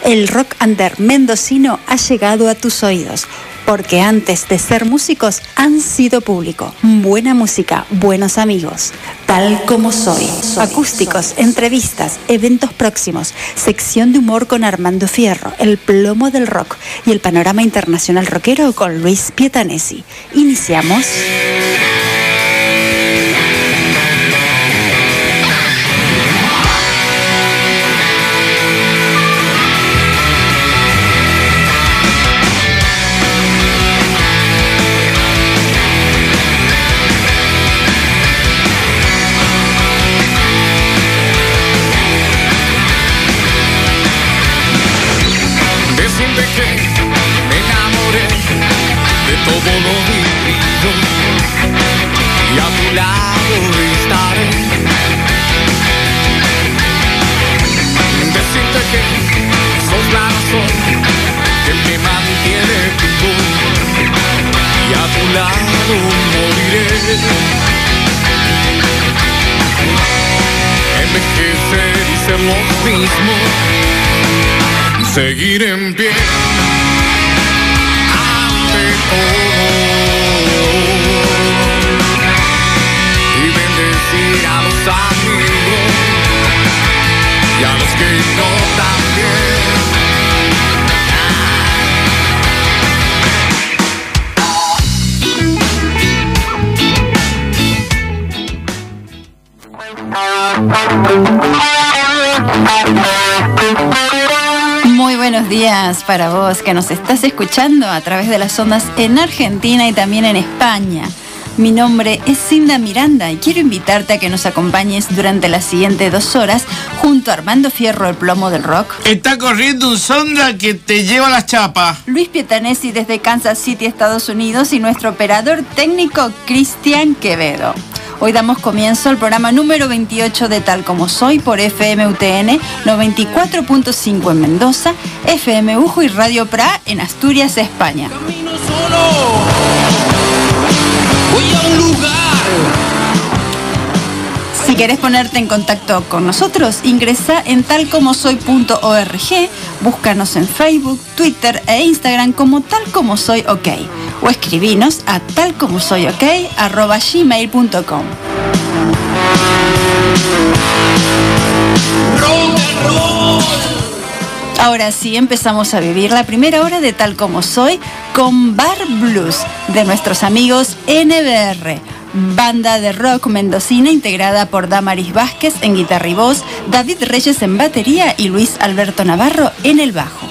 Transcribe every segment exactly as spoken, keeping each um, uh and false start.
El rock under mendocino ha llegado a tus oídos, porque antes de ser músicos han sido público. Buena música, buenos amigos. Tal como soy. Acústicos, entrevistas, eventos próximos, sección de humor con Armando Fierro, el plomo del rock y el panorama internacional rockero con Luis Pietanesi. Iniciamos. Todo lo vivido y a tu lado estaré. Decirte que sos la razón que me mantiene vivo y a tu lado moriré. Envejecer y ser lo mismo, seguir en pie. Y bendecir a los amigos y a los que no Muy buenos días para vos que nos estás escuchando a través de las ondas en Argentina y también en España. Mi nombre es Cinda Miranda y quiero invitarte a que nos acompañes durante las siguientes dos horas junto a Armando Fierro, el plomo del rock. Está corriendo un sonda que te lleva las chapas. Luis Pietanesi desde Kansas City, Estados Unidos, y nuestro operador técnico Cristian Quevedo. Hoy damos comienzo al programa número veintiocho de Tal Como Soy por F M U T N noventa y cuatro punto cinco en Mendoza, F M Ujo y Radio Pra en Asturias, España. Camino solo, voy a un lugar. Si querés ponerte en contacto con nosotros, ingresa en tal como soy punto org, búscanos en Facebook, Twitter e Instagram como Tal Como Soy OK, o escribinos a talcomosoyok arroba gmail punto com. Ahora sí, empezamos a vivir la primera hora de Tal Como Soy con Bar Blues de nuestros amigos N B R, banda de rock mendocina integrada por Damaris Vázquez en guitarra y voz, David Reyes en batería y Luis Alberto Navarro en el bajo.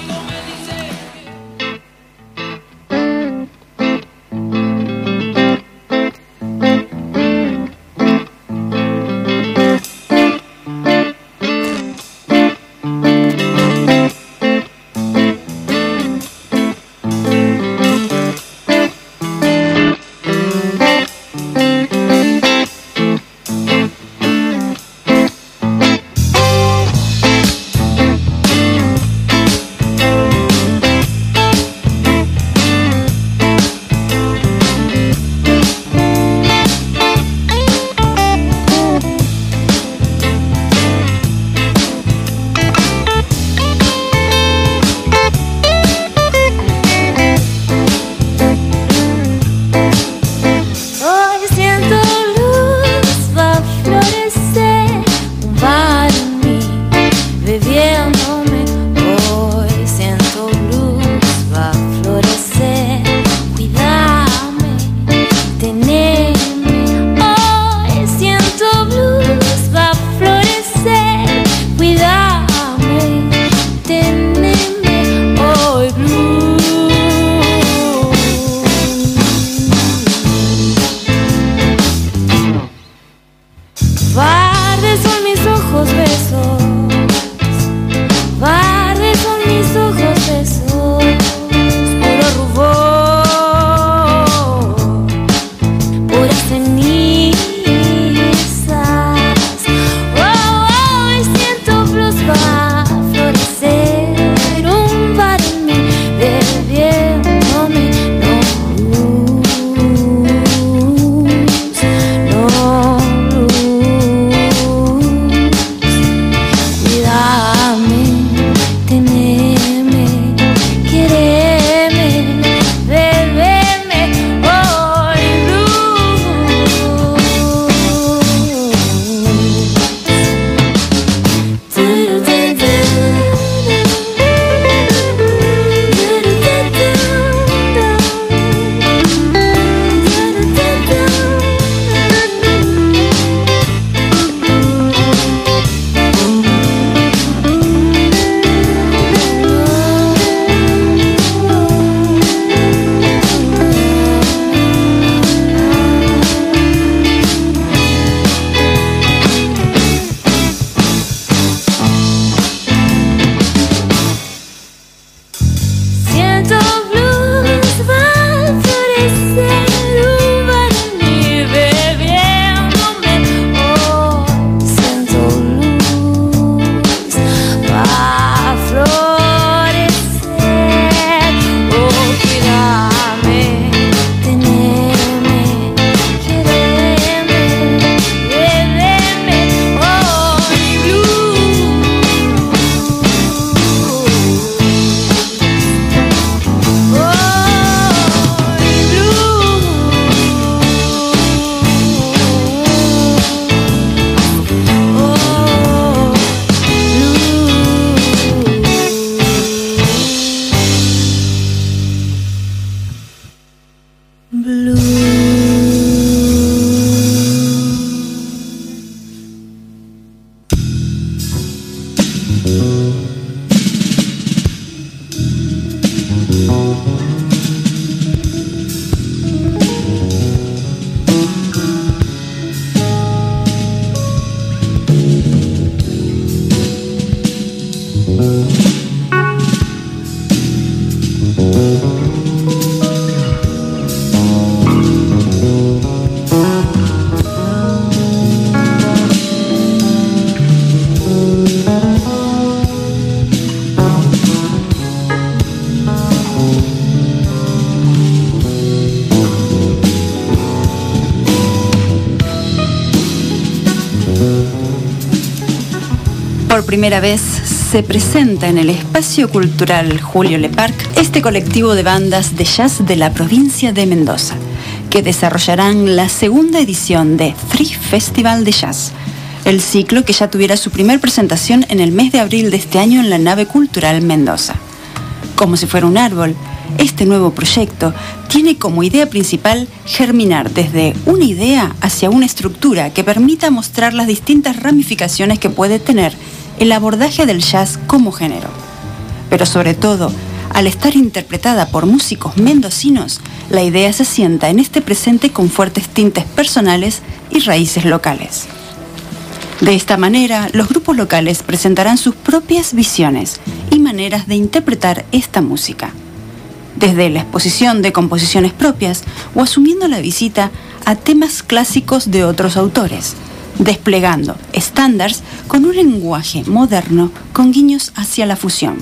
Por primera vez se presenta en el Espacio Cultural Julio Leparc este colectivo de bandas de jazz de la provincia de Mendoza, que desarrollarán la segunda edición de Three Festival de Jazz, el ciclo que ya tuviera su primer presentación en el mes de abril de este año en la nave cultural Mendoza. Como si fuera un árbol, este nuevo proyecto tiene como idea principal germinar desde una idea hacia una estructura que permita mostrar las distintas ramificaciones que puede tener el abordaje del jazz como género. Pero sobre todo, al estar interpretada por músicos mendocinos, la idea se asienta en este presente con fuertes tintes personales y raíces locales. De esta manera, los grupos locales presentarán sus propias visiones y maneras de interpretar esta música, desde la exposición de composiciones propias o asumiendo la visita a temas clásicos de otros autores, desplegando estándares con un lenguaje moderno con guiños hacia la fusión.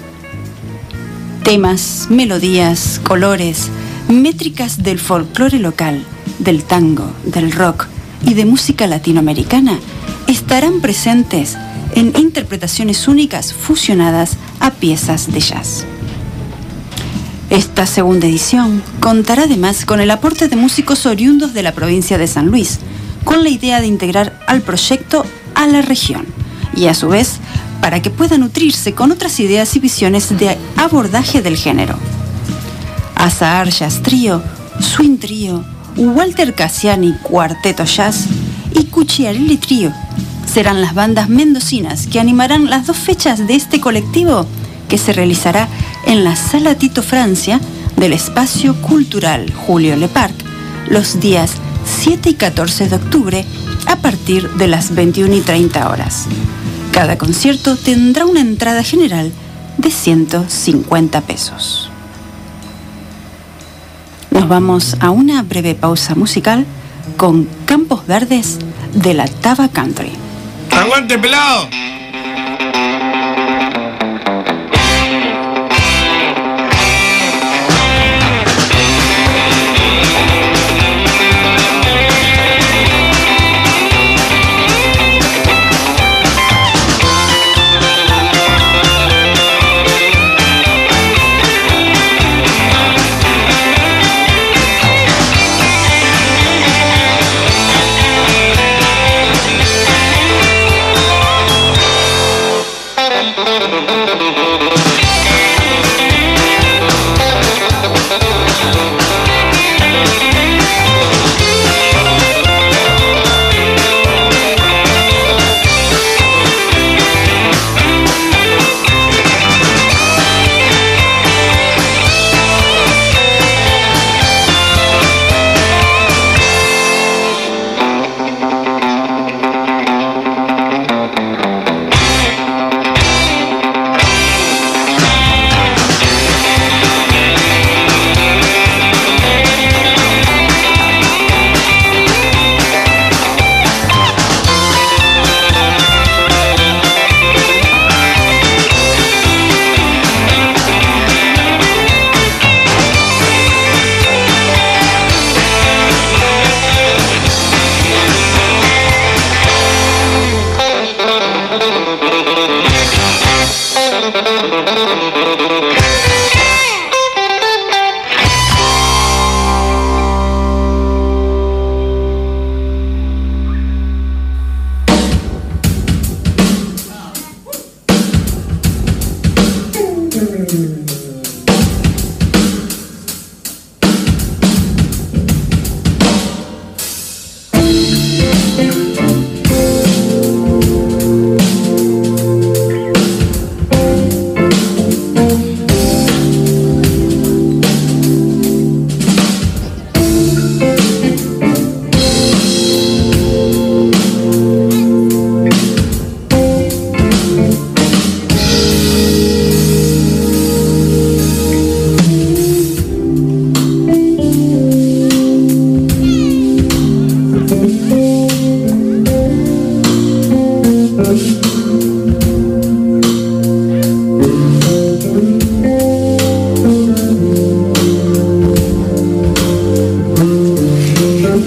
Temas, melodías, colores, métricas del folclore local, del tango, del rock y de música latinoamericana estarán presentes en interpretaciones únicas fusionadas a piezas de jazz. Esta segunda edición contará además con el aporte de músicos oriundos de la provincia de San Luis, con la idea de integrar al proyecto a la región y a su vez para que pueda nutrirse con otras ideas y visiones de abordaje del género. Azahar Jazz Trio, Swing Trio, Walter Cassiani Cuarteto Jazz y Cucciarelli Trio serán las bandas mendocinas que animarán las dos fechas de este colectivo, que se realizará en la Sala Tito Francia del Espacio Cultural Julio Leparc los días siete y catorce de octubre a partir de las veintiuna y treinta horas. Cada concierto tendrá una entrada general de ciento cincuenta pesos. Nos vamos a una breve pausa musical con Campos Verdes de la Taba Country. ¡Aguante, pelado!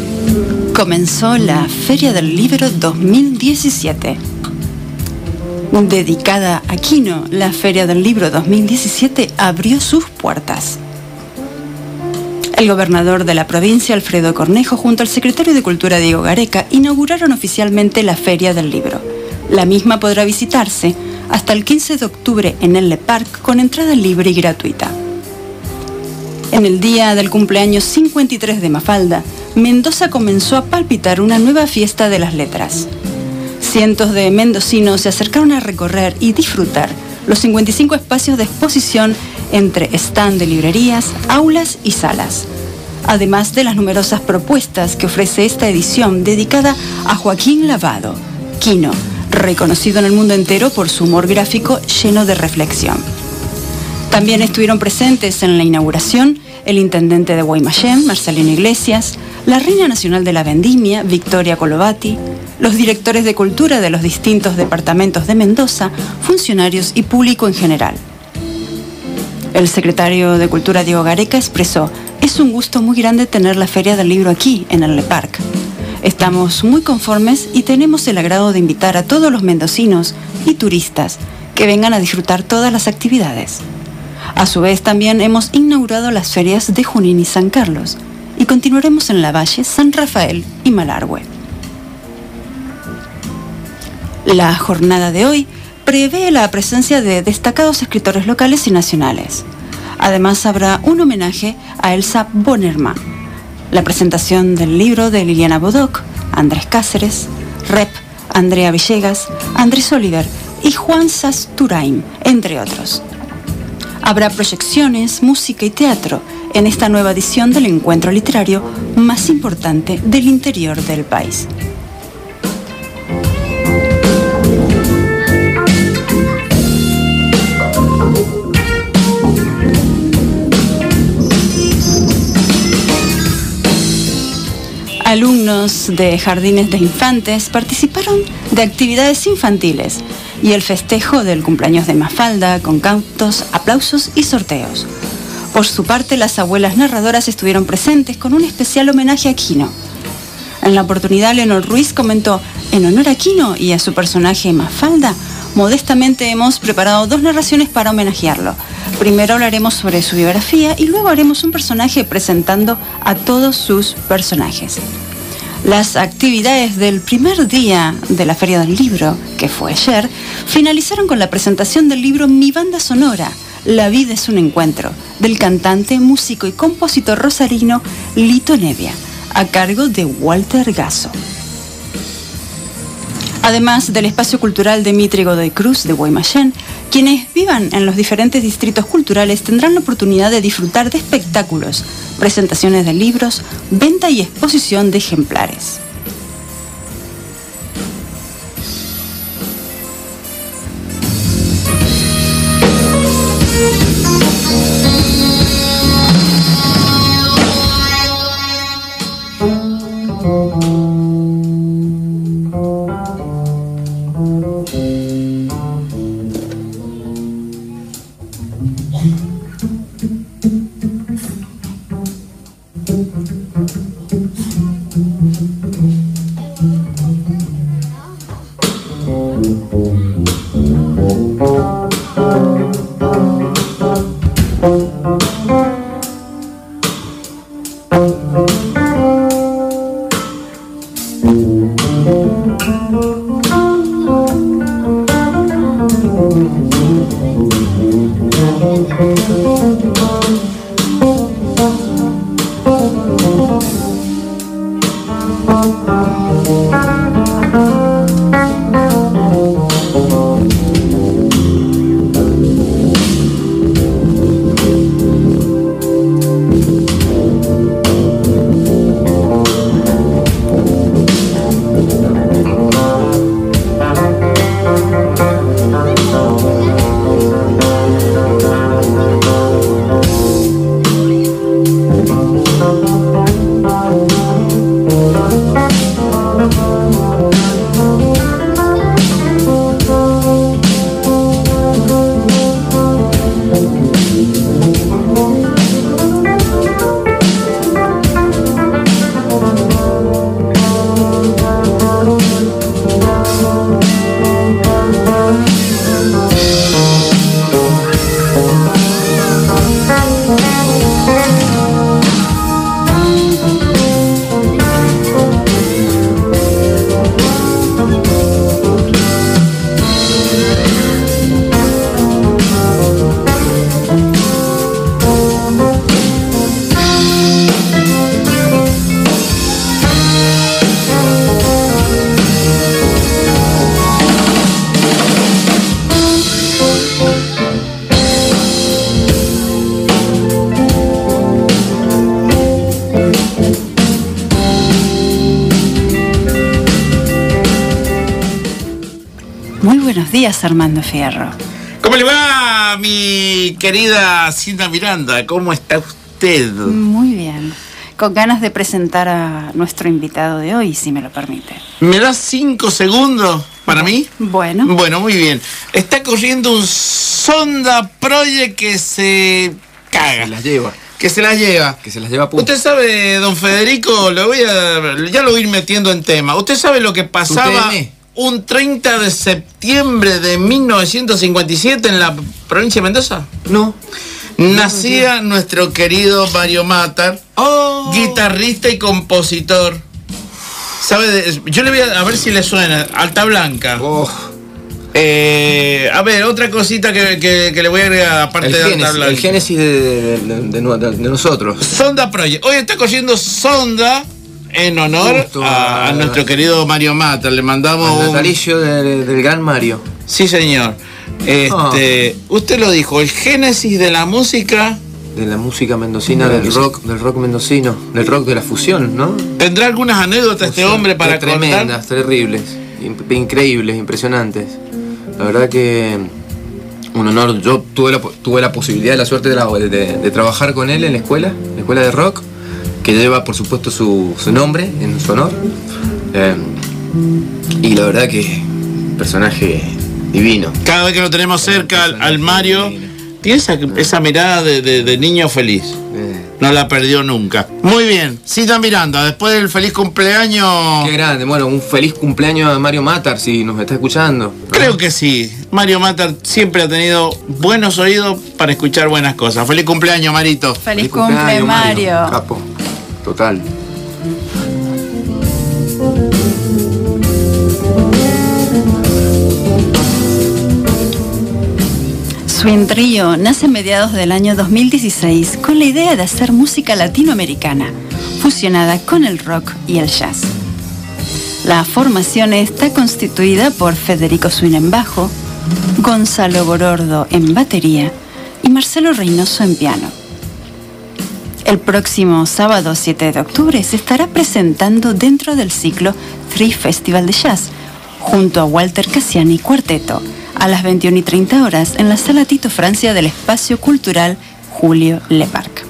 Comenzó la Feria del Libro dos mil diecisiete. Dedicada a Quino, la Feria del Libro dos mil diecisiete abrió sus puertas. El gobernador de la provincia, Alfredo Cornejo, junto al secretario de Cultura, Diego Gareca, inauguraron oficialmente la Feria del Libro. La misma podrá visitarse hasta el quince de octubre en el Le Parc con entrada libre y gratuita. En el día del cumpleaños cincuenta y tres de Mafalda, Mendoza comenzó a palpitar una nueva fiesta de las letras. Cientos de mendocinos se acercaron a recorrer y disfrutar los cincuenta y cinco espacios de exposición entre stand de librerías, aulas y salas, además de las numerosas propuestas que ofrece esta edición dedicada a Joaquín Lavado, Quino, reconocido en el mundo entero por su humor gráfico lleno de reflexión. También estuvieron presentes en la inauguración el intendente de Guaymallén, Marcelino Iglesias, la reina nacional de la vendimia, Victoria Colovati, los directores de cultura de los distintos departamentos de Mendoza, funcionarios y público en general. El secretario de Cultura, Diego Gareca, expresó: "Es un gusto muy grande tener la Feria del Libro aquí, en el Le Parc. Estamos muy conformes y tenemos el agrado de invitar a todos los mendocinos y turistas que vengan a disfrutar todas las actividades. A su vez, también hemos inaugurado las ferias de Junín y San Carlos y continuaremos en Lavalle, San Rafael y Malargüe". La jornada de hoy prevé la presencia de destacados escritores locales y nacionales. Además, habrá un homenaje a Elsa Bonerman, la presentación del libro de Liliana Bodoc, Andrés Cáceres, Rep, Andrea Villegas, Andrés Oliver y Juan Sasturain, entre otros. Habrá proyecciones, música y teatro en esta nueva edición del encuentro literario más importante del interior del país. Alumnos de jardines de infantes participaron de actividades infantiles y el festejo del cumpleaños de Mafalda con cantos, aplausos y sorteos. Por su parte, las abuelas narradoras estuvieron presentes con un especial homenaje a Quino. En la oportunidad, Leonor Ruiz comentó: "En honor a Quino y a su personaje Mafalda, modestamente hemos preparado dos narraciones para homenajearlo. Primero hablaremos sobre su biografía y luego haremos un personaje presentando a todos sus personajes". Las actividades del primer día de la Feria del Libro, que fue ayer, finalizaron con la presentación del libro Mi Banda Sonora, La Vida es un Encuentro, del cantante, músico y compositor rosarino Lito Nevia, a cargo de Walter Gasso. Además del espacio cultural de Mitre Godoy Cruz de Guaymallén, quienes vivan en los diferentes distritos culturales tendrán la oportunidad de disfrutar de espectáculos, presentaciones de libros, venta y exposición de ejemplares. Buenos días, Armando Fierro. ¿Cómo le va, mi querida Cinda Miranda? ¿Cómo está usted? Muy bien. Con ganas de presentar a nuestro invitado de hoy, si me lo permite. ¿Me das cinco segundos para mí? Bueno. Bueno, muy bien. Está corriendo un Sonda Project que se caga. Se las lleva. Que se las lleva. Que se las lleva a punto. Usted sabe, don Federico, lo voy a, ya lo voy a ir metiendo en tema. Usted sabe lo que pasaba un treinta de septiembre de mil novecientos cincuenta y siete en la provincia de Mendoza. No. Nacía no, no, no. nuestro querido Mario Matar, oh. guitarrista y compositor. ¿Sabe? De, yo le voy a, a ver si le suena. Alta Blanca. Oh. Eh, a ver, otra cosita que, que, que le voy a agregar aparte el de génesis, Alta Blanca. El génesis de, de, de, de, de nosotros. Sonda Project. Hoy está corriendo Sonda en honor Justo, a, a nuestro querido Mario Matar. Le mandamos el natalicio un... de, del gran Mario. Sí, señor. Este, oh. Usted lo dijo, el génesis de la música. De la música mendocina, de del rock, del rock mendocino, del rock de la fusión, ¿no? ¿Tendrá algunas anécdotas fusión, este hombre para contar? Tremendas, terribles, increíbles, impresionantes. La verdad que un honor. Yo tuve la, tuve la posibilidad, la suerte de, la, de, de, de trabajar con él en la escuela, en la escuela de rock, que lleva por supuesto su, su nombre, en su honor. Eh, y la verdad que un personaje divino. Cada vez que lo tenemos cerca al, al Mario, tiene esa, esa mirada de, de, de niño feliz. No la perdió nunca. Muy bien, Cinda Miranda, después del feliz cumpleaños. Qué grande, bueno, un feliz cumpleaños a Mario Matar, si nos está escuchando. Creo que sí. Mario Matar siempre ha tenido buenos oídos para escuchar buenas cosas. Feliz cumpleaños, Marito. Feliz, feliz cumpleaños, Mario. Mario. Capo, total. Swing Trio nace a mediados del año dos mil dieciséis con la idea de hacer música latinoamericana, fusionada con el rock y el jazz. La formación está constituida por Federico Swing en bajo, Gonzalo Borordo en batería y Marcelo Reynoso en piano. El próximo sábado siete de octubre se estará presentando dentro del ciclo Three Festival de Jazz, junto a Walter Cassiani Cuarteto, a las veintiuna y treinta horas en la Sala Tito Francia del Espacio Cultural Julio Leparc.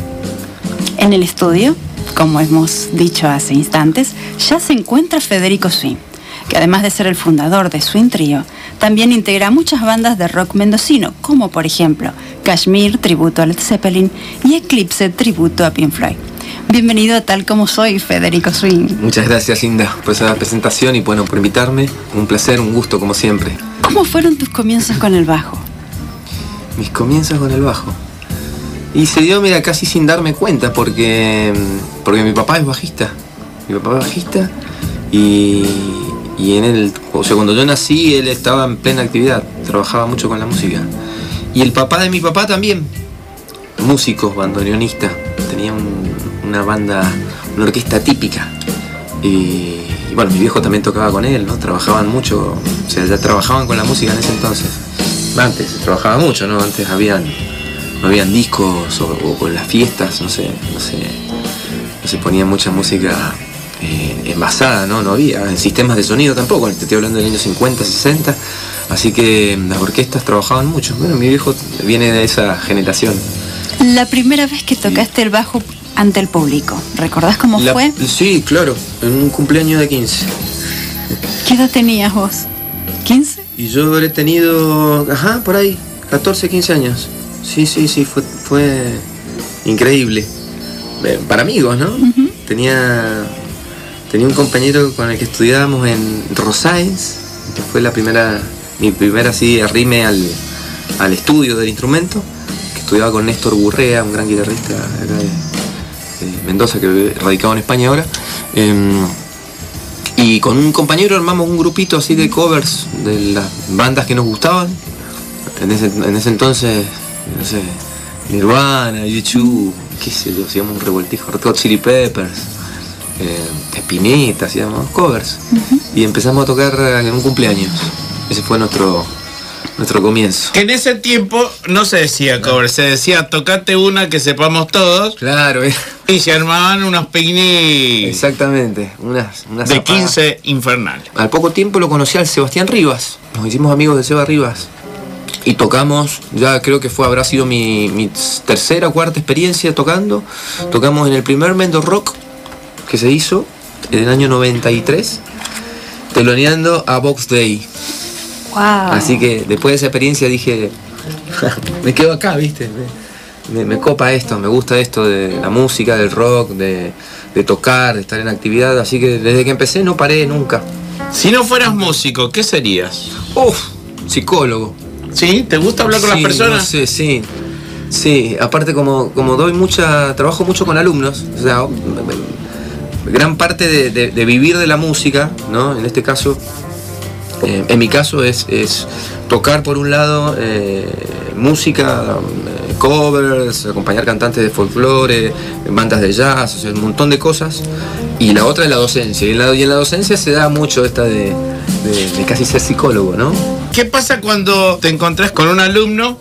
En el estudio, como hemos dicho hace instantes, ya se encuentra Federico Swing, que además de ser el fundador de Swing Trio, también integra muchas bandas de rock mendocino, como por ejemplo Kashmir, tributo a Led Zeppelin, y Eclipse, tributo a Pink Floyd. Bienvenido a Tal Como Soy, Federico Swing. Muchas gracias, Linda, por esa presentación y bueno, por invitarme. Un placer, un gusto, como siempre. ¿Cómo fueron tus comienzos con el bajo? Mis comienzos con el bajo. Y se dio, mira, casi sin darme cuenta, porque, porque mi papá es bajista. Mi papá es bajista y, y en él, o sea, cuando yo nací, él estaba en plena actividad, trabajaba mucho con la música. Y el papá de mi papá también, músico, bandoneonista, tenía un, una banda, una orquesta típica. Y, y bueno, mi viejo también tocaba con él, ¿no? Trabajaban mucho, o sea, ya trabajaban con la música en ese entonces. Antes se trabajaba mucho, ¿no? Antes habían, no habían discos o, o con las fiestas, no sé, no sé, no se ponía mucha música eh, envasada, ¿no? No había sistemas de sonido tampoco, te estoy hablando del año cincuenta, sesenta, así que las orquestas trabajaban mucho. Bueno, mi viejo viene de esa generación. La primera vez que tocaste el bajo ante el público, ¿recordás cómo la, fue? Sí, claro, en un cumpleaños de quince. ¿Qué edad tenías vos? ¿quince? Y yo habré tenido, ajá, por ahí, catorce, quince años. Sí, sí, sí, fue, fue increíble. Para amigos, ¿no? Uh-huh. Tenía, tenía un compañero con el que estudiábamos en Rosáez, que fue la primera, mi primera así arrime al, al estudio del instrumento, que estudiaba con Néstor Gurrea, un gran guitarrista acá de, de Mendoza, que radicaba en España ahora. Eh, Y con un compañero armamos un grupito así de covers de las bandas que nos gustaban. En ese, en ese entonces, no sé, Nirvana, U dos, qué sé yo, hacíamos un revoltijo, Red Hot Chili Peppers, eh, Spinetta, hacíamos covers. Uh-huh. Y empezamos a tocar en un cumpleaños. Ese fue nuestro, nuestro comienzo. Que en ese tiempo no se decía cover, se decía tocate una que sepamos todos. Claro, eh. Y se armaban unos picnic. Exactamente, unas, unas de quince infernales. Al poco tiempo lo conocí al Sebastián Rivas, nos hicimos amigos de Seba Rivas y tocamos, ya creo que fue, habrá sido mi, mi tercera o cuarta experiencia tocando. Tocamos en el primer Mendo Rock que se hizo en el año noventa y tres, teloneando a Box Day. Wow. Así que después de esa experiencia dije, me quedo acá, ¿viste? Me, me, me copa esto, me gusta esto de la música, del rock, de, de tocar, de estar en actividad. Así que desde que empecé no paré nunca. Si no fueras músico, ¿qué serías? Uf, psicólogo. ¿Sí? ¿Te gusta hablar con Sí, las personas? No sé, sí. Sí, aparte como, como doy mucha, trabajo mucho con alumnos, o sea, gran parte de, de, de vivir de la música, ¿no? En este caso, eh, en mi caso es, es tocar por un lado eh, música, eh, covers, acompañar cantantes de folclore, bandas de jazz, o sea, un montón de cosas. Y la otra es la docencia. Y en la, y en la docencia se da mucho esta de, de, de casi ser psicólogo, ¿no? ¿Qué pasa cuando te encontrás con un alumno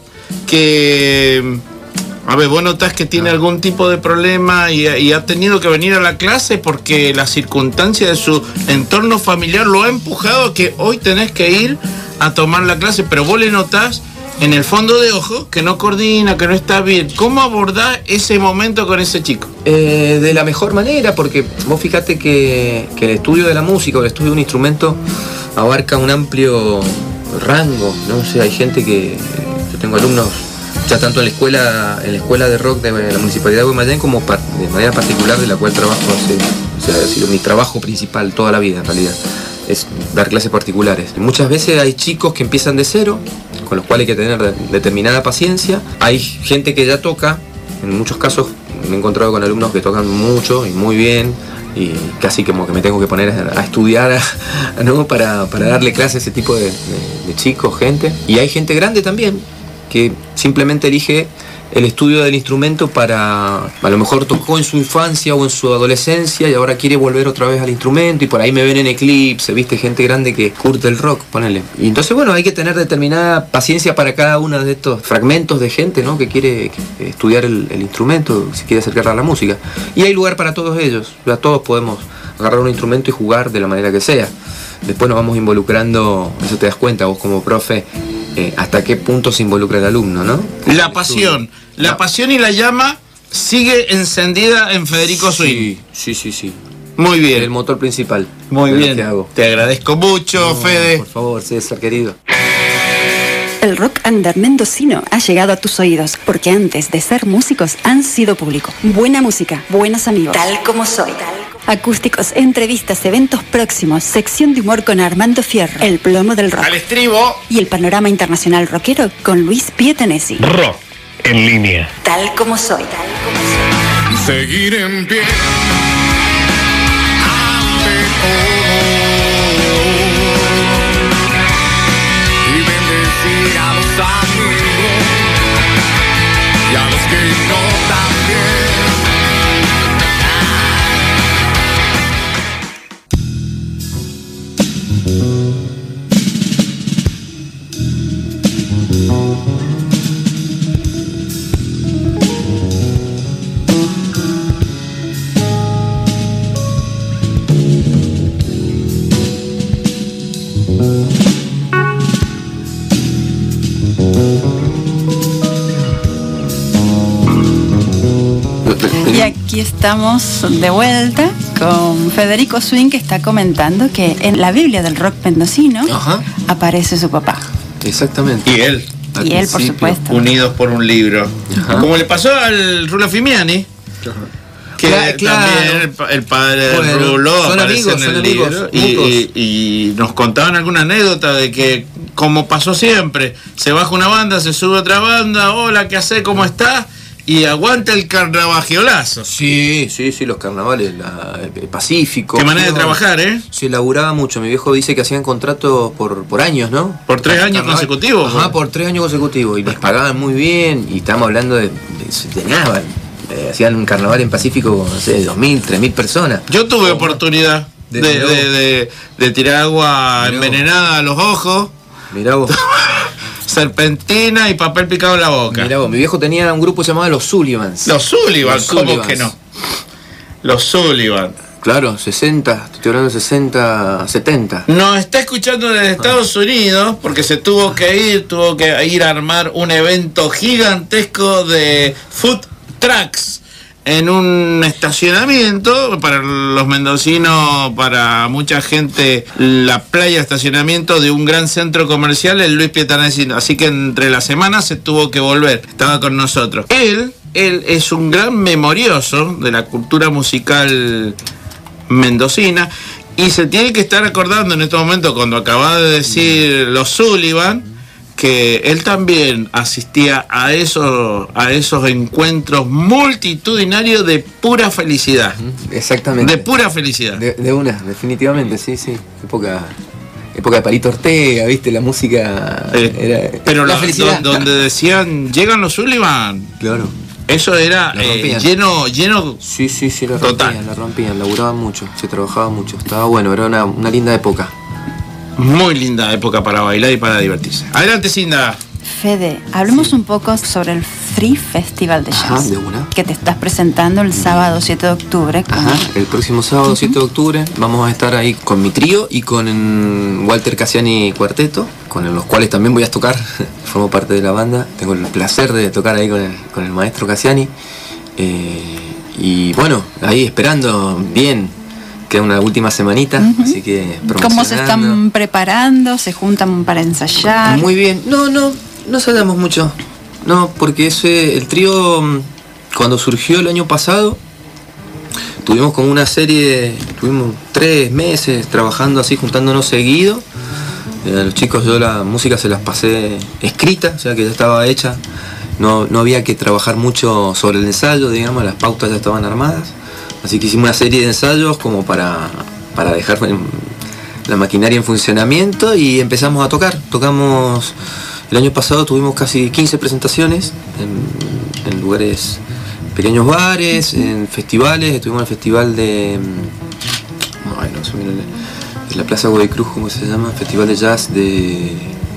que, a ver, vos notás que tiene algún tipo de problema y, y ha tenido que venir a la clase porque la circunstancia de su entorno familiar lo ha empujado a que hoy tenés que ir a tomar la clase, pero vos le notás en el fondo de ojo que no coordina, que no está bien? ¿Cómo abordás ese momento con ese chico? Eh, de la mejor manera, porque vos fíjate que, que el estudio de la música o el estudio de un instrumento abarca un amplio rango, ¿no? O sea, hay gente que, yo tengo alumnos ya tanto en la escuela, en la escuela de rock de la Municipalidad de Guaymallén como par, de manera particular, de la cual trabajo hace, o sea, ha sido mi trabajo principal toda la vida en realidad, es dar clases particulares. Muchas veces hay chicos que empiezan de cero, con los cuales hay que tener de, determinada paciencia. Hay gente que ya toca, en muchos casos me he encontrado con alumnos que tocan mucho y muy bien, y casi como que me tengo que poner a, a estudiar, a, ¿no? para, para darle clase a ese tipo de, de, de chicos, gente. Y hay gente grande también, que simplemente elige el estudio del instrumento para, a lo mejor tocó en su infancia o en su adolescencia y ahora quiere volver otra vez al instrumento, y por ahí me ven en Eclipse, viste, gente grande que curte el rock, ponele. Y entonces, bueno, hay que tener determinada paciencia para cada uno de estos fragmentos de gente, ¿no? Que quiere estudiar el, el instrumento, si quiere acercar a la música. Y hay lugar para todos ellos, ya todos podemos agarrar un instrumento y jugar de la manera que sea. Después nos vamos involucrando, eso te das cuenta vos como profe, eh, hasta qué punto se involucra el alumno, ¿no? La pasión, la no. pasión y la llama sigue encendida en Federico Swing. Sí, sí, sí, sí. Muy bien. El motor principal. Muy bien. Hago. Te agradezco mucho, no, Fede. Por favor, César, querido. El rock under mendocino ha llegado a tus oídos porque antes de ser músicos han sido público. Buena música, buenos amigos. Tal como soy. Acústicos, entrevistas, eventos próximos, sección de humor con Armando Fierro, el plomo del rock. Al estribo. Y el panorama internacional rockero con Luis Pietanesi. Rock en línea. Tal como soy. Tal como soy. Seguir en pie. Y a los que no también. Y aquí estamos de vuelta con Federico Swing, que está comentando que en la Biblia del rock mendocino Ajá. aparece su papá. Exactamente. Y él. Y él, por supuesto. Unidos por un libro. Ajá. Como le pasó al Rulo Fimiani. Ajá. Que claro, también claro. El, el padre del bueno, Rulo son aparece amigos, en el son libro. Amigos, y, y, y nos contaban alguna anécdota de que, como pasó siempre, se baja una banda, se sube otra banda, hola, ¿qué hace? ¿Cómo estás? Y aguanta el carnavajolazo. Sí, sí, sí, los carnavales, la, el Pacífico. Qué manera de trabajar, ¿eh? Se laburaba mucho. Mi viejo dice que hacían contratos por, por años, ¿no? Por tres años Carnaval. consecutivos. Ajá, por tres años consecutivos. Y les pagaban muy bien. Y estamos hablando de... de se llenaban. Eh, hacían un carnaval en Pacífico, no sé, dos mil, tres mil personas. Yo tuve oh, oportunidad de, de, de, de, de tirar agua Mirá envenenada vos. a los ojos. Mirá vos. serpentina y papel picado en la boca. Mirá vos, mi viejo tenía un grupo llamado Los Sullivans. Los Sullivan, Los ¿cómo Sullivans. que no? Los Sullivan. Claro, sesenta, estoy hablando de sesenta, setenta. Nos está escuchando desde Estados Unidos porque se tuvo que ir, tuvo que ir a armar un evento gigantesco de food trucks en un estacionamiento para los mendocinos, para mucha gente, la playa estacionamiento de un gran centro comercial, el Luis Pietanesi. Así que entre las semanas se tuvo que volver, estaba con nosotros. Él, él es un gran memorioso de la cultura musical mendocina y se tiene que estar acordando en este momento, cuando acaba de decir Los Sullivan, que él también asistía a esos, a esos encuentros multitudinarios de pura felicidad. Exactamente. De pura felicidad. De, de una, definitivamente, sí, sí. Época, época de Palito Ortega, ¿viste? La música Eh, era... pero la la- felicidad. do- donde decían, llegan los Sullivan, Claro. eso era La eh, rompían. lleno, lleno. Sí, sí, sí, la Total. rompían, la rompían, laburaban mucho, se trabajaba mucho. Estaba bueno, era una, una linda época. Muy linda época para bailar y para divertirse. Adelante, Cinda. Fede, hablemos un poco sobre el Free Festival de Jazz. Ajá, de una. Que te estás presentando el sábado siete de octubre. Con... Ajá, el próximo sábado, siete de octubre, vamos a estar ahí con mi trío y con mm, Walter Cassiani Cuarteto, con los cuales también voy a tocar. Formo parte de la banda, tengo el placer de tocar ahí con el, con el maestro Cassiani. Eh, y bueno, ahí esperando bien, queda una última semanita, Ujú. así que ¿Cómo se están promocionando. preparando? ¿Se juntan para ensayar? Muy bien. No, no, no sabemos mucho. No, porque ese, el trío, mm, cuando surgió el año pasado, tuvimos como una serie, tuvimos tres meses trabajando así, juntándonos seguido. Eh, a los chicos yo la música se las pasé escrita, o sea que ya estaba hecha. No, no había que trabajar mucho sobre el ensayo, digamos, las pautas ya estaban armadas. Así que hicimos una serie de ensayos como para, para dejar en- la maquinaria en funcionamiento y empezamos a tocar. Tocamos, el año pasado tuvimos casi quince presentaciones en, en lugares, pequeños bares, en festivales. Estuvimos en el festival de... mm, Ay, no se me viene el- de la Plaza Godoy Cruz, ¿cómo se llama? Festival de jazz de...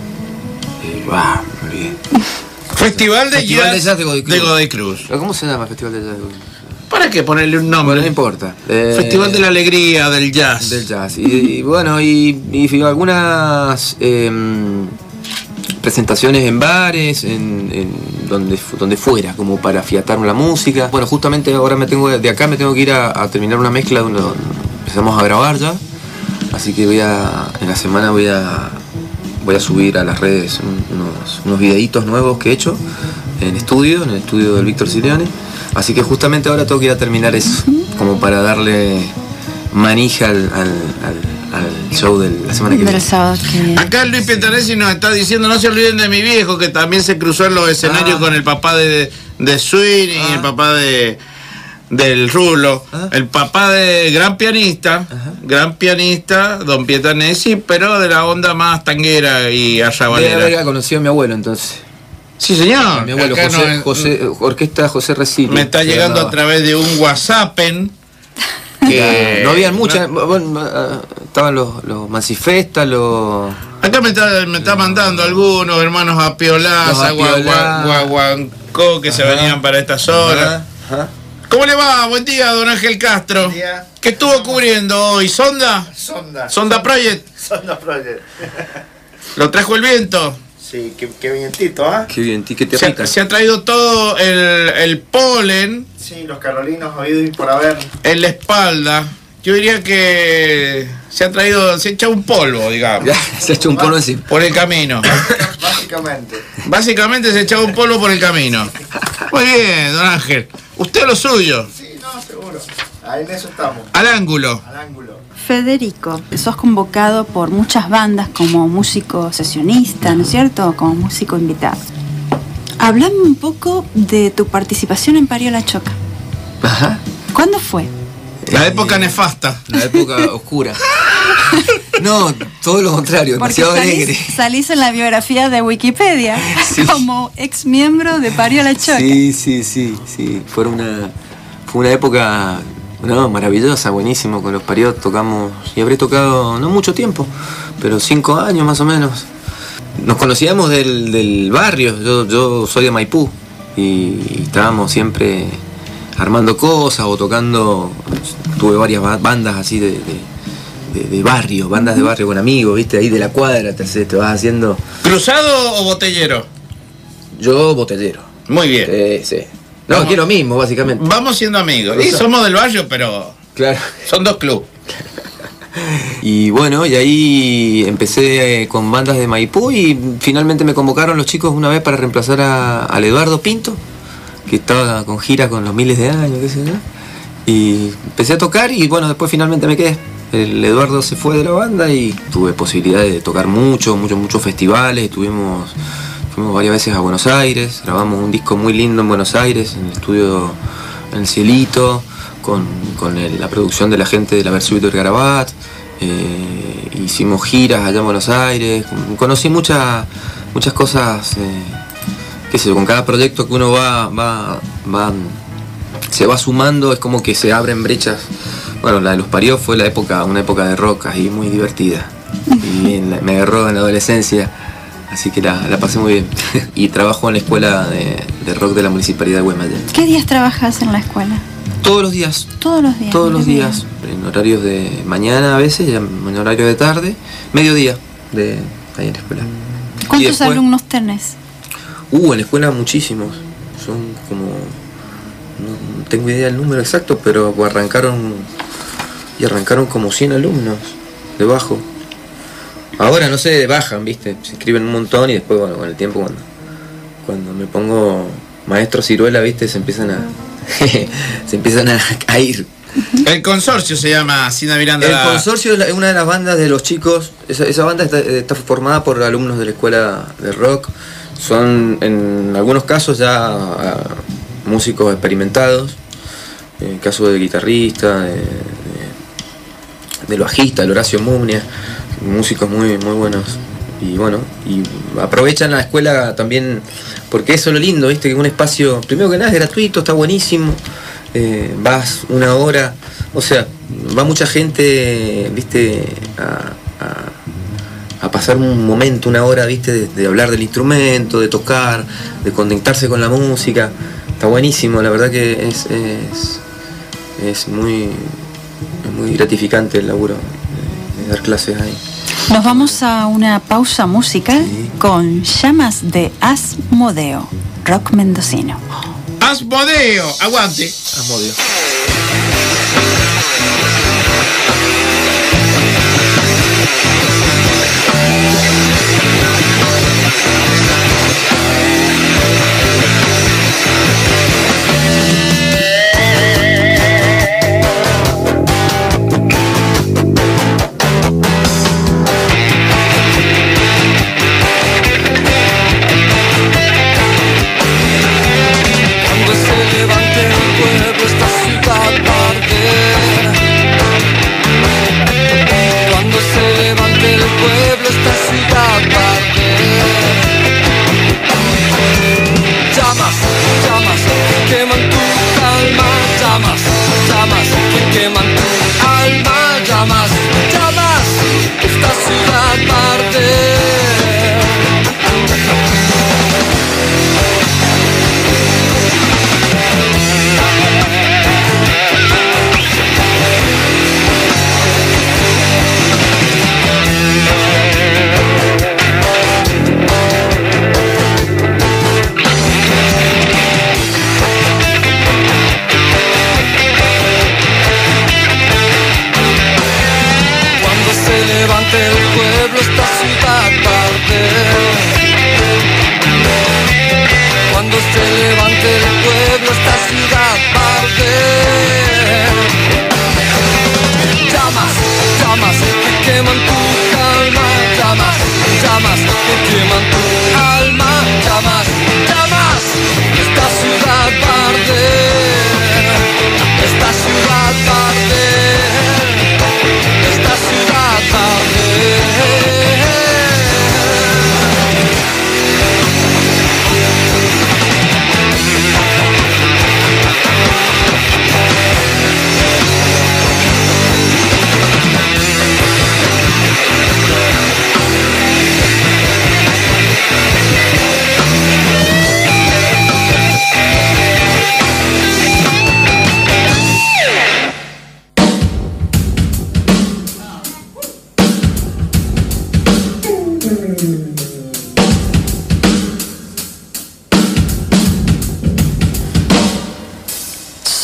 eh, ah, me olvidé. Festival de Festival Jazz de Jazz de Godoy Cruz. de Godoy Cruz. ¿Cómo se llama el Festival de Jazz de Godoy Cruz? ¿Para qué ponerle un nombre? Bueno, no importa. Eh, Festival de la Alegría, del Jazz. Del jazz. Y, y bueno, y, y algunas em, presentaciones en bares, en, en donde, fu- donde fuera, como para afiatar la música. Bueno, justamente ahora me tengo de acá me tengo que ir a, a terminar una mezcla, de uno, empezamos a grabar ya. Así que voy a, en la semana voy a, voy a subir a las redes un- unos, unos videitos nuevos que he hecho en estudio, en el estudio del Víctor Siriani. Así que justamente ahora tengo que ir a terminar eso, como para darle manija al, al, al, al show de la semana que Del viene. sábado que viene. Acá Luis Pietanesi nos está diciendo, no se olviden de mi viejo, que también se cruzó en los escenarios Ah. con el papá de, de Swing y Ah. el papá de del Rulo. Ah. El papá de gran pianista, Ajá. gran pianista, don Pietanesi, pero de la onda más tanguera y Debe arrabalera. haber conocido a mi abuelo entonces. Sí, señor. Mi abuelo, Acá José, no es- José, Orquesta José Recilio. me está se llegando a llamaba. través de un WhatsAppen. Que No habían muchas, no- bueno, ah, estaban los, los Mancifesta, los... Acá me está, me está mandando algunos hermanos Los Apiolaza, Apiolá. Guaguancó, que se Ajá. venían para estas horas. Ajá. ¿Cómo le va? Buen día, don Ángel Castro. Buen día. ¿Qué estuvo cubriendo hoy? ¿Sonda? Sonda. ¿Sonda Project? Sonda Project. ¿Lo trajo el viento? Sí, qué, qué vientito, ¿ah? Qué bien, ¿qué te Se ha, aplica? se ha traído todo el, el polen Sí, los carolinos oídos y por haber. en la espalda. Yo diría que se ha traído, se ha echado un polvo, digamos, Ya, se ha hecho un polvo encima. por el camino. Básicamente. Básicamente se ha echado un polvo por el camino. Muy bien, don Ángel. Usted lo suyo, Sí, no, seguro. Ahí en eso estamos. al ángulo. Al ángulo. Federico, sos convocado por muchas bandas como músico sesionista, ¿no es cierto? Como músico invitado. Hablame un poco de tu participación en Parió la Choca. Ajá. ¿Cuándo fue? La época nefasta. La época oscura. No, todo lo contrario, Porque demasiado alegre. salís, salís en la biografía de Wikipedia Sí. como ex miembro de Parió la Choca. Sí, sí, sí, sí. Fue una, fue una época no, maravillosa, buenísimo. Con los Pariot tocamos, y habré tocado no mucho tiempo, pero cinco años más o menos. nos conocíamos del, del barrio, yo, yo soy de Maipú y, y estábamos siempre armando cosas o tocando, tuve varias bandas así de, de, de, de barrio, bandas de barrio con amigos, viste, ahí de la cuadra, te, te vas haciendo... ¿Cruzado o botellero? Yo botellero. Muy bien. Sí, sí. No, Vamos. aquí es lo mismo, básicamente. Vamos siendo amigos. Y somos del barrio, pero claro, son dos clubes. Y bueno, y ahí empecé eh, con bandas de Maipú y finalmente me convocaron los chicos una vez para reemplazar a, al Eduardo Pinto, que estaba con gira con los miles de años, qué sé yo. Y empecé a tocar y bueno, después finalmente me quedé. El Eduardo se fue de la banda y tuve posibilidad de tocar mucho, muchos, muchos festivales. Estuvimos, fuimos varias veces a Buenos Aires, grabamos un disco muy lindo en Buenos Aires, en el estudio En el Cielito, con, con el, la producción de la gente de la Versuit del Garabat. Eh, hicimos giras allá en Buenos Aires, conocí muchas muchas cosas, eh, qué sé yo, con cada proyecto que uno va, va, va, se va sumando, es como que se abren brechas. Bueno, la de Los Parió fue la época, una época de rock ahí muy divertida, y la, me agarró en la adolescencia, así que la, la pasé muy bien. Y trabajo en la escuela de, de rock de la Municipalidad de Guaymallén. ¿Qué días trabajas en la escuela? Todos los días. Todos los días. Todos los días, en horarios de mañana a veces, en horario de tarde, mediodía de ahí en la escuela. ¿Cuántos después, alumnos tenés? Uh, en la escuela muchísimos. Son como, no tengo idea del número exacto, pero arrancaron y arrancaron como cien alumnos de bajo. Ahora no sé, bajan, viste, se escriben un montón y después, bueno, con el tiempo cuando, cuando me pongo maestro ciruela, viste, se empiezan a se empiezan a, a ir. El consorcio se llama Sina Miranda. El la... consorcio es una de las bandas de los chicos. Esa, esa banda está, está formada por alumnos de la escuela de rock. Son en algunos casos ya uh, músicos experimentados. En el caso del guitarrista, de, de, del bajista, el Horacio Mumnia, músicos muy, muy buenos. Y bueno, y aprovechan la escuela también, porque eso es lo lindo, viste, que un espacio, primero que nada es gratuito, está buenísimo, eh, vas una hora, o sea, va mucha gente, viste, a, a, a pasar un momento, una hora, viste, de, de hablar del instrumento, de tocar, de conectarse con la música, está buenísimo, la verdad que es, es, es muy, es muy gratificante el laburo de, de dar clases ahí. Nos vamos a una pausa musical sí. con Llamas de Asmodeo, rock mendocino. Asmodeo, aguante. Asmodeo. Cuando se levante el pueblo, esta ciudad arde.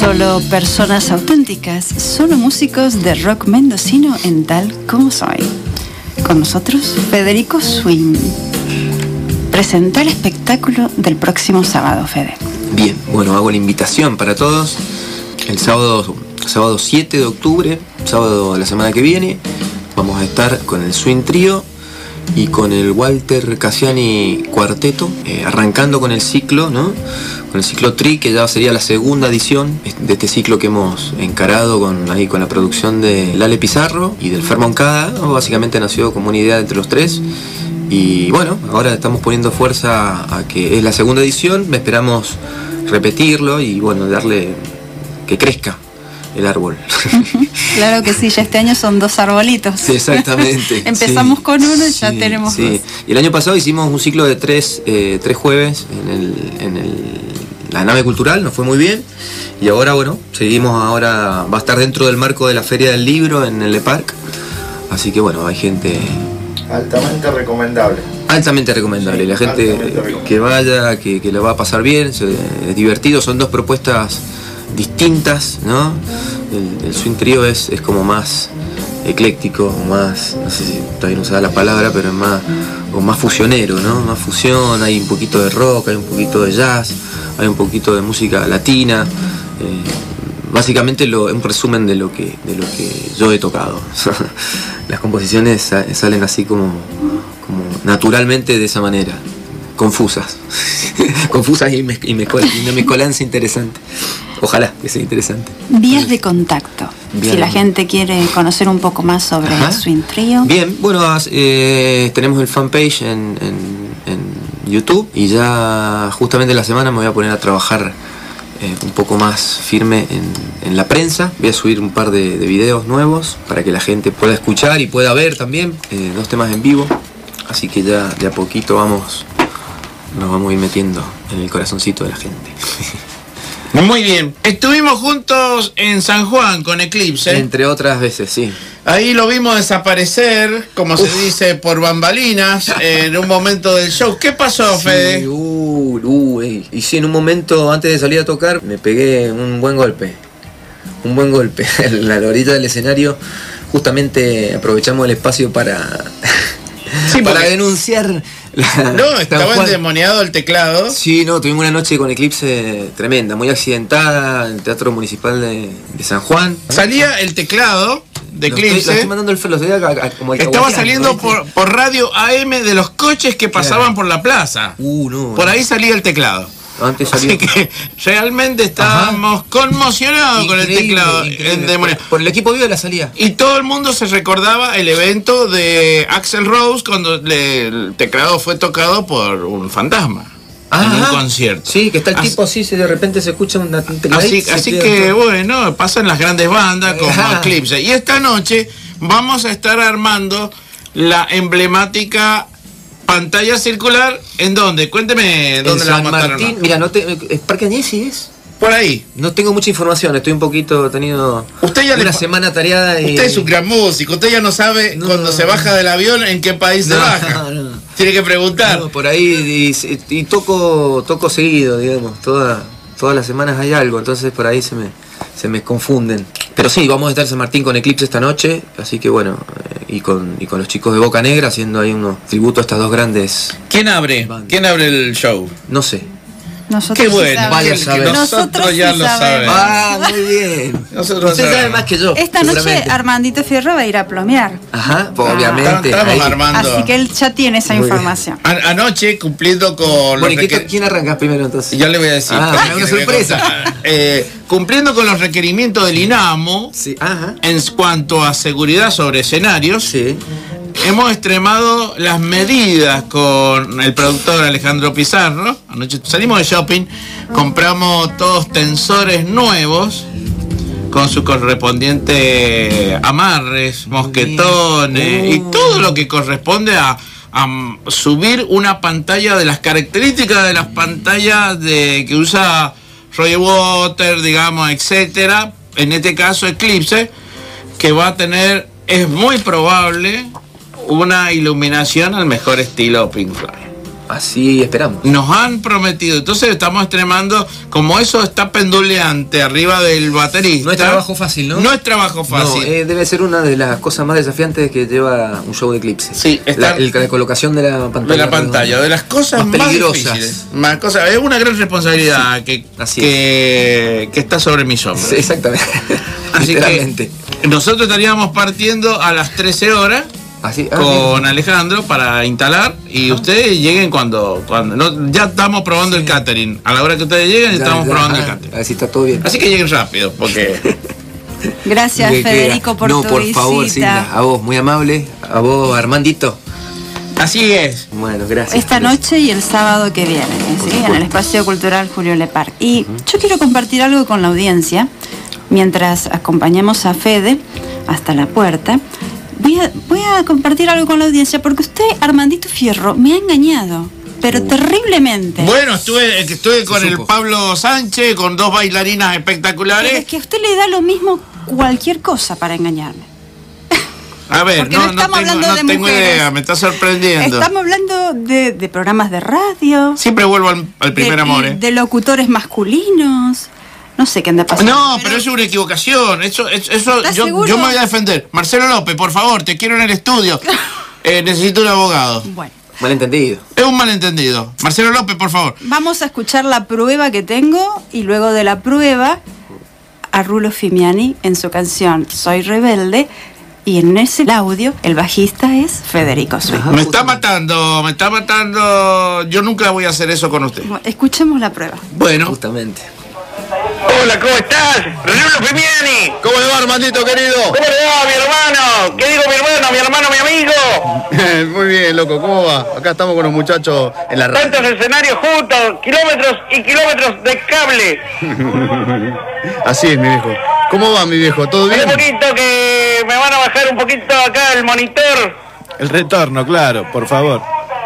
Solo personas auténticas, solo músicos de rock mendocino en Tal Como Soy. Con nosotros, Federico Swing. Presenta el espectáculo del próximo sábado, Fede. Bien, bueno, hago la invitación para todos. El sábado, sábado siete de octubre, sábado de la semana que viene, vamos a estar con el Swing Trío y con el Walter Cassiani Cuarteto, eh, arrancando con el ciclo, ¿no? Con el ciclo Tri, que ya sería la segunda edición de este ciclo que hemos encarado con, ahí, con la producción de Lale Pizarro y del Fer Moncada, ¿no? Básicamente nació como una idea entre los tres. Y bueno, ahora estamos poniendo fuerza a que es la segunda edición, esperamos repetirlo y bueno, darle que crezca el árbol. Claro que sí, ya este año son dos arbolitos. Sí, exactamente. Empezamos sí, con uno y ya sí, tenemos sí. dos. Y el año pasado hicimos un ciclo de tres, eh, tres jueves en, el, en el, la nave cultural, nos fue muy bien. Y ahora, bueno, seguimos ahora, va a estar dentro del marco de la Feria del Libro en el Le Parc. Así que bueno, hay gente... Altamente recomendable. Altamente recomendable. Sí, la gente recomendable. Que vaya, que, que lo va a pasar bien, es divertido, son dos propuestas distintas, ¿no? El, el Swing Trío es, es como más ecléctico, más, no sé si todavía no se da la palabra, pero es más, o más fusionero, ¿no? Más fusión, hay un poquito de rock, hay un poquito de jazz, hay un poquito de música latina. Eh, básicamente lo, un resumen de lo que, de lo que yo he tocado. Las composiciones salen así como, como naturalmente de esa manera. Confusas. Confusas y, mezc y, mezcol y una mezcolanza interesante. Ojalá que sea interesante. Vías de contacto. Bien. Si la gente quiere conocer un poco más sobre Ajá. el Swing Trío. Bien, bueno, eh, tenemos el fanpage en, en, en YouTube y ya justamente la semana me voy a poner a trabajar eh, un poco más firme en, en la prensa. Voy a subir un par de, de videos nuevos para que la gente pueda escuchar y pueda ver también eh, dos temas en vivo. Así que ya de a poquito vamos... nos vamos a ir metiendo en el corazoncito de la gente. Muy bien. Estuvimos juntos en San Juan con Eclipse. Entre otras veces, sí. Ahí lo vimos desaparecer, como Uf. se dice, por bambalinas, en un momento del show. ¿Qué pasó, sí, Fede? Uh, uh, ey. Y sí, en un momento, antes de salir a tocar, me pegué un buen golpe. Un buen golpe. En la orilla del escenario, justamente aprovechamos el espacio para... Sí, para porque... denunciar... La, no, estaba endemoniado el teclado. Sí, no, tuvimos una noche con Eclipse tremenda, muy accidentada, en el Teatro Municipal de, de San Juan. Salía el teclado de Eclipse. Lo estoy, lo estoy mandando el los de acá, como el Estaba saliendo por, por radio A M de los coches que pasaban claro. por la plaza. Uh, no. Por ahí salía el teclado. Antes salió... Así que realmente estábamos Ajá. conmocionados increíble, con el teclado endemoniado. Por el equipo vivo de la salida. Y todo el mundo se recordaba el evento de Axl Rose cuando le, el teclado fue tocado por un fantasma. Ajá. En un concierto. Sí, que está el tipo así, así de repente se escucha un teclado. Así, así que todo. Bueno, pasan las grandes bandas como Ajá. Eclipse. Y esta noche vamos a estar armando la emblemática pantalla circular. ¿En dónde? Cuénteme dónde en la San vamos a Martín, estar. Mira, no te, Parque Agnesi es. Por ahí. No tengo mucha información, estoy un poquito tenido usted ya una le... semana tareada. Y... Usted es un gran músico, usted ya no sabe no, cuando se baja del avión en qué país no, se baja. No. Tiene que preguntar. No, por ahí y, y toco toco seguido, digamos, toda, todas las semanas hay algo, entonces por ahí se me, se me confunden. Pero sí, vamos a estar en San Martín con Eclipse esta noche, así que bueno, y con, y con los chicos de Boca Negra haciendo ahí unos tributos a estas dos grandes... ¿Quién abre? Bandas. ¿Quién abre el show? No sé. Nosotros Qué bueno, sí vaya a saber. Nosotros, nosotros ya sí lo sabemos. Ah, muy bien. Nosotros Usted sabe más que yo. Esta noche Armandito Fierro va a ir a plomear. Ajá, pues ah, obviamente. Estamos armando. Así que él ya tiene esa muy información. An anoche, cumpliendo con... Bueno, ¿y qué, ¿quién arranca primero entonces? Ya le voy a decir. Ah, una sorpresa. Eh, cumpliendo con los requerimientos del INAMU, sí. Ajá. En cuanto a seguridad sobre escenarios, sí. Hemos extremado las medidas con el productor Alejandro Pizarro. Anoche salimos de shopping, compramos todos tensores nuevos con su correspondiente amarres, mosquetones uh. y todo lo que corresponde a, a subir una pantalla de las características de las pantallas de, que usa Roger Waters, digamos, etcétera. En este caso Eclipse, que va a tener, es muy probable, una iluminación al mejor estilo Pink Floyd. Así esperamos. Nos han prometido, entonces estamos extremando, como eso está penduleante arriba del baterista. No es trabajo fácil, ¿no? No es trabajo fácil. No, eh, debe ser una de las cosas más desafiantes que lleva un show de Eclipse. Sí, la, el, la colocación de la pantalla. De la pantalla, de las cosas más, más peligrosas. Difíciles. Más cosas, es una gran responsabilidad sí, que, que, que está sobre mis hombros. Sí, exactamente. Así que nosotros estaríamos partiendo a las trece horas. Así, ah, con bien. Alejandro para instalar y ah. ustedes lleguen cuando, cuando no, ya estamos probando sí. el catering. A la hora que ustedes lleguen ya, estamos ya, probando ah, el catering. Así está todo bien. Así que lleguen rápido porque. Gracias Federico por no, tu por visita. favor, Silvia, a vos, muy amable, a vos Armandito. Así es. Bueno, gracias. Esta gracias. noche y el sábado que viene, ¿sí? En el Espacio Cultural Julio Lepar. Y uh-huh. yo quiero compartir algo con la audiencia mientras acompañamos a Fede hasta la puerta. Voy a, voy a compartir algo con la audiencia porque usted, Armandito Fierro, me ha engañado, pero uh. terriblemente. Bueno, estuve, estuve con el Pablo Sánchez, con dos bailarinas espectaculares. Pero es que a usted le da lo mismo cualquier cosa para engañarme. A ver, no, no, no tengo, no tengo idea, me está sorprendiendo. Estamos hablando de, de programas de radio. Siempre vuelvo al, al primer de, amor. ¿eh? De locutores masculinos. No sé qué anda pasando. No, pero, pero es una equivocación. Eso, eso, eso yo, yo me voy a defender. Marcelo López, por favor, te quiero en el estudio. Eh, necesito un abogado. Bueno. Malentendido. Es un malentendido. Marcelo López, por favor. Vamos a escuchar la prueba que tengo y luego de la prueba a Rulo Fimiani en su canción Soy Rebelde. Y en ese audio, el bajista es Federico Sweet. Me está matando, me está matando. Yo nunca voy a hacer eso con usted. Bueno, escuchemos la prueba. Bueno. Justamente. Hola, ¿cómo estás? Rulo Fimiani. ¿Cómo le va, Armandito, querido? ¿Cómo le va, mi hermano? ¿Qué digo, mi hermano, mi hermano, mi amigo? Muy bien, loco, ¿cómo va? Acá estamos con los muchachos en la radio. Tantos escenarios juntos, kilómetros y kilómetros de cable. Así es, mi viejo. ¿Cómo va, mi viejo? ¿Todo bien? Un poquito que me van a bajar un poquito acá el monitor. El retorno, claro, por favor.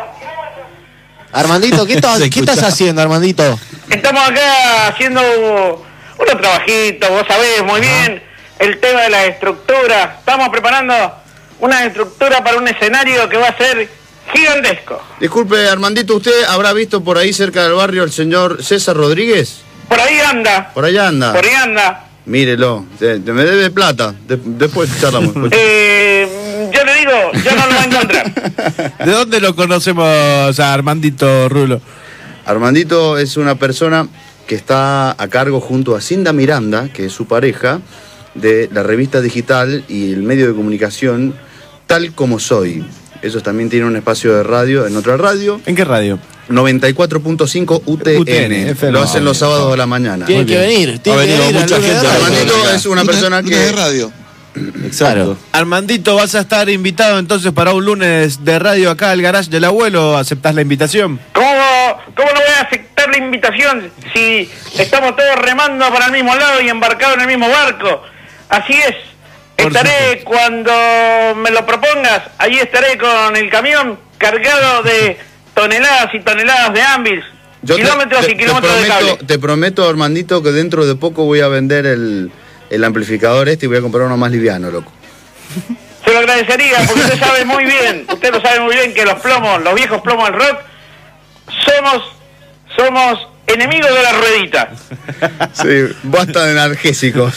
Armandito, ¿qué, estás, ¿qué estás haciendo, Armandito? Estamos acá haciendo unos trabajitos, vos sabés muy bien el tema de la estructura. Estamos preparando una estructura para un escenario que va a ser gigantesco. Disculpe, Armandito, ¿usted habrá visto por ahí cerca del barrio al señor César Rodríguez? Por ahí anda. Por allá anda. Por ahí anda. Mírelo, te, te me debe plata, de, después charlamos. eh, yo le digo, ya no lo va a encontrar. ¿De dónde lo conocemos a Armandito Rulo? Armandito es una persona que está a cargo junto a Cinda Miranda, que es su pareja, de la revista digital y el medio de comunicación Tal Como Soy. Ellos también tienen un espacio de radio en otra radio. ¿En qué radio? noventa y cuatro punto cinco U T N. U T N Lo hacen los sábados de la mañana. Tiene que venir. Tiene ha que venido venir mucha gente. Armandito es una persona que... de radio. Exacto. Armandito, vas a estar invitado entonces para un lunes de radio acá al garage del abuelo. ¿Aceptás la invitación? ¿Cómo, cómo no voy a aceptar la invitación si estamos todos remando para el mismo lado y embarcados en el mismo barco? Así es. Por estaré supuesto. Cuando me lo propongas. Allí estaré con el camión cargado de toneladas y toneladas de Anvils. Yo kilómetros te, te, y kilómetros te prometo, de cable. Te prometo, Armandito, que dentro de poco voy a vender el, el amplificador este y voy a comprar uno más liviano, loco. Se lo agradecería, porque usted sabe muy bien, usted lo sabe muy bien que los plomos, los viejos plomos del rock, somos, somos enemigos de la ruedita. Sí, basta de analgésicos.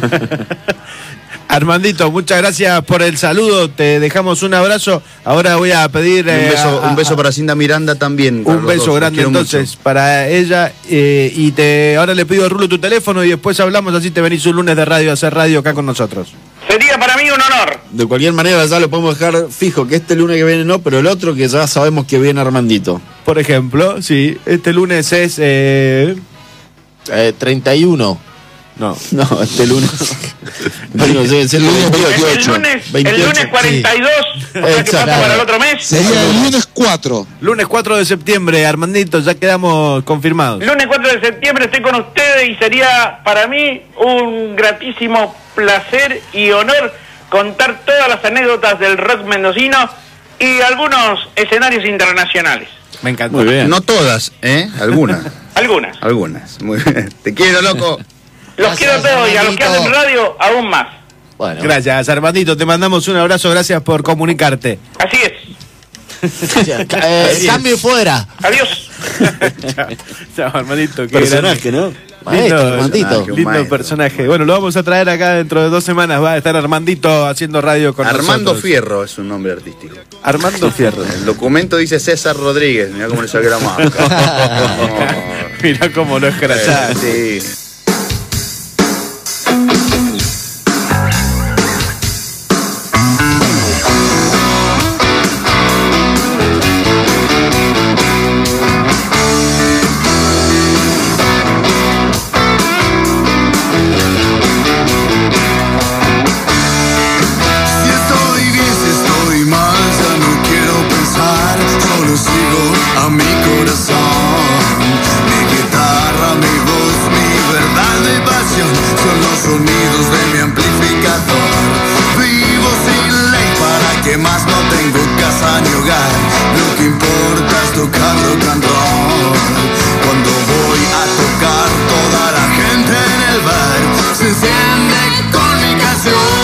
Armandito, muchas gracias por el saludo, te dejamos un abrazo. Ahora voy a pedir... Eh, un beso, a, un beso para Cinda Miranda también. Un beso dos. grande entonces mucho. Para ella. Eh, y te ahora le pido a Rulo tu teléfono y después hablamos, así te venís un lunes de radio a hacer radio acá con nosotros. Sería para mí un honor. De cualquier manera ya lo podemos dejar fijo, que este lunes que viene no, pero el otro que ya sabemos que viene Armandito. Por ejemplo, sí, este lunes es... Eh... Eh, treinta y uno. No, no, este lunes. Bueno, sí, es el lunes veintiocho. El lunes, veintiocho, el lunes cuarenta y dos, sí. O sea que pasa para el otro mes. Sería el lunes cuatro. Lunes cuatro de septiembre, Armandito, ya quedamos confirmados. Lunes cuatro de septiembre estoy con ustedes y sería para mí un gratísimo placer y honor contar todas las anécdotas del rock mendocino y algunos escenarios internacionales. Me encanta. Muy bien. No todas, ¿eh? Algunas. Algunas. Algunas. Muy bien. Te quiero, loco. Los gracias, quiero todos y a los que hacen radio aún más. Bueno. Gracias, Armandito, te mandamos un abrazo, gracias por comunicarte. Así es. eh, cambio fuera. Adiós. Chao, chao, hermanito. Qué Personaje, grande. ¿no? Maestro, Lindo, Armandito. lindo Maestro. personaje. Bueno, lo vamos a traer acá dentro de dos semanas. Va a estar Armandito haciendo radio con Armando nosotros. Fierro es un nombre artístico. Armando Fierro. El documento dice César Rodríguez. Mirá cómo le saqué la máscara. Mirá cómo lo escrachaste. Sí. Si estoy bien, si estoy mal, ya no quiero pensar, solo sigo a mi corazón. Mi guitarra, mi voz, mi verdad, mi pasión, son los sonidos de mi amplificador. Vivo sin ley, para que más no tengo casa ni hogar. Lo que importa es tocar rock and roll. Cuando voy a tocar, toda la gente en el bar se enciende con mi canción.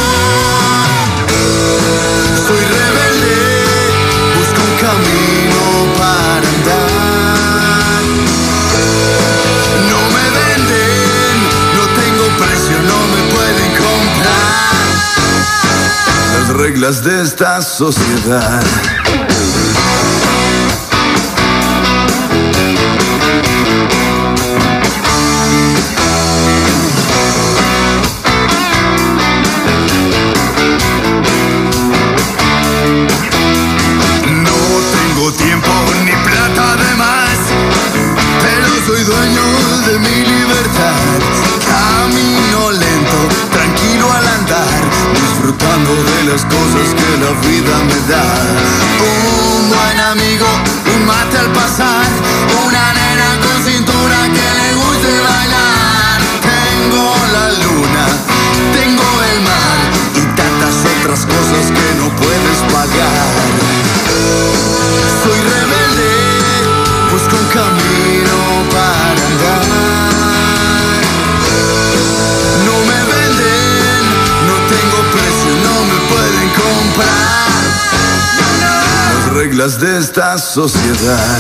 Soy rebelde, busco un camino para andar. No me venden, no tengo precio, no me pueden comprar. Las reglas de esta sociedad. No tengo tiempo ni plata de más, pero soy dueño de mi libertad. Camino lento, tranquilo al andar, disfrutando de las cosas que la vida me da. Un buen amigo, un mate al pasar, una nena con cintura que le guste bailar. Tengo la luna, tengo el mar y tantas otras cosas que no puedes pagar. Soy rebelde, busco un camino para andar. No me venden, no tengo precio, no me pueden comprar. Las reglas de esta sociedad.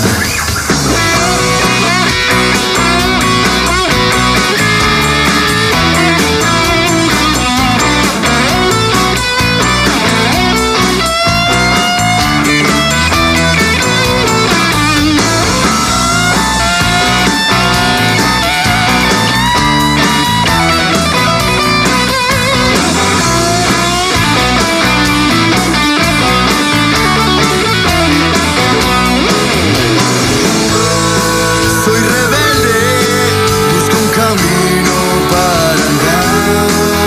Soy rebelde, busco un camino para andar.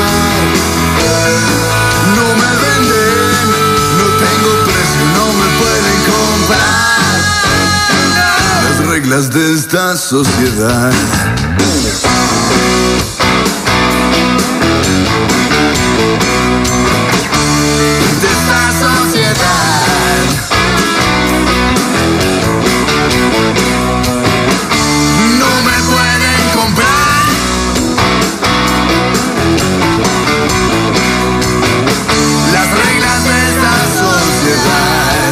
No me venden, no tengo precio, no me pueden comprar. Las reglas de esta sociedad. De esta sociedad. No me pueden comprar. Las reglas de esta sociedad.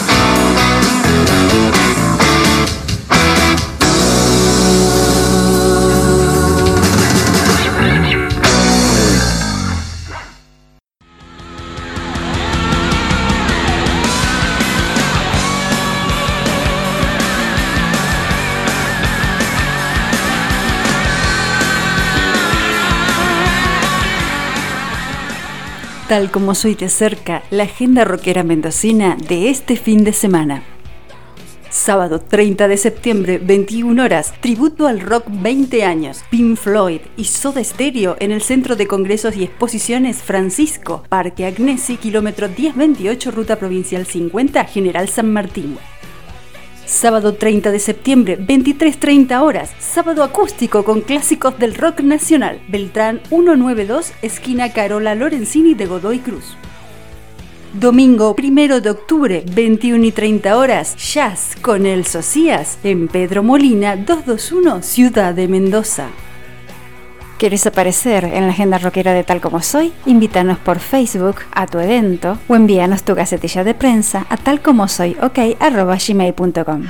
Tal como soy de cerca, la agenda rockera mendocina de este fin de semana. Sábado treinta de septiembre, veintiuna horas, tributo al rock veinte años, Pink Floyd y Soda Stereo en el Centro de Congresos y Exposiciones Francisco, Parque Agnesi, kilómetro diez veintiocho, Ruta Provincial cincuenta, General San Martín. Sábado treinta de septiembre, veintitrés treinta horas, sábado acústico con clásicos del rock nacional, Beltrán ciento noventa y dos, esquina Carola Lorenzini de Godoy Cruz. Domingo primero de octubre, veintiuna y treinta horas, jazz con El Socias en Pedro Molina doscientos veintiuno, Ciudad de Mendoza. ¿Quieres aparecer en la agenda rockera de Tal Como Soy? Invítanos por Facebook a tu evento o envíanos tu gacetilla de prensa a talcomosoyok arroba gmail punto com.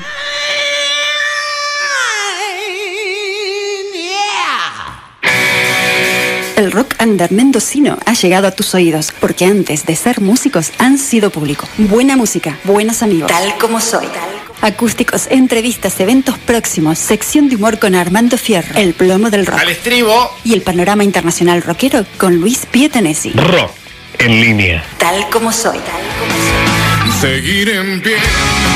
El rock under mendocino ha llegado a tus oídos, porque antes de ser músicos han sido público. Buena música, buenos amigos. Tal Como Soy. Acústicos, entrevistas, eventos próximos, sección de humor con Armando Fierro, el plomo del rock. Al estribo. Y el panorama internacional rockero con Luis Pietanesi. Rock en línea. Tal Como Soy. Tal Como Soy. Seguir en pie.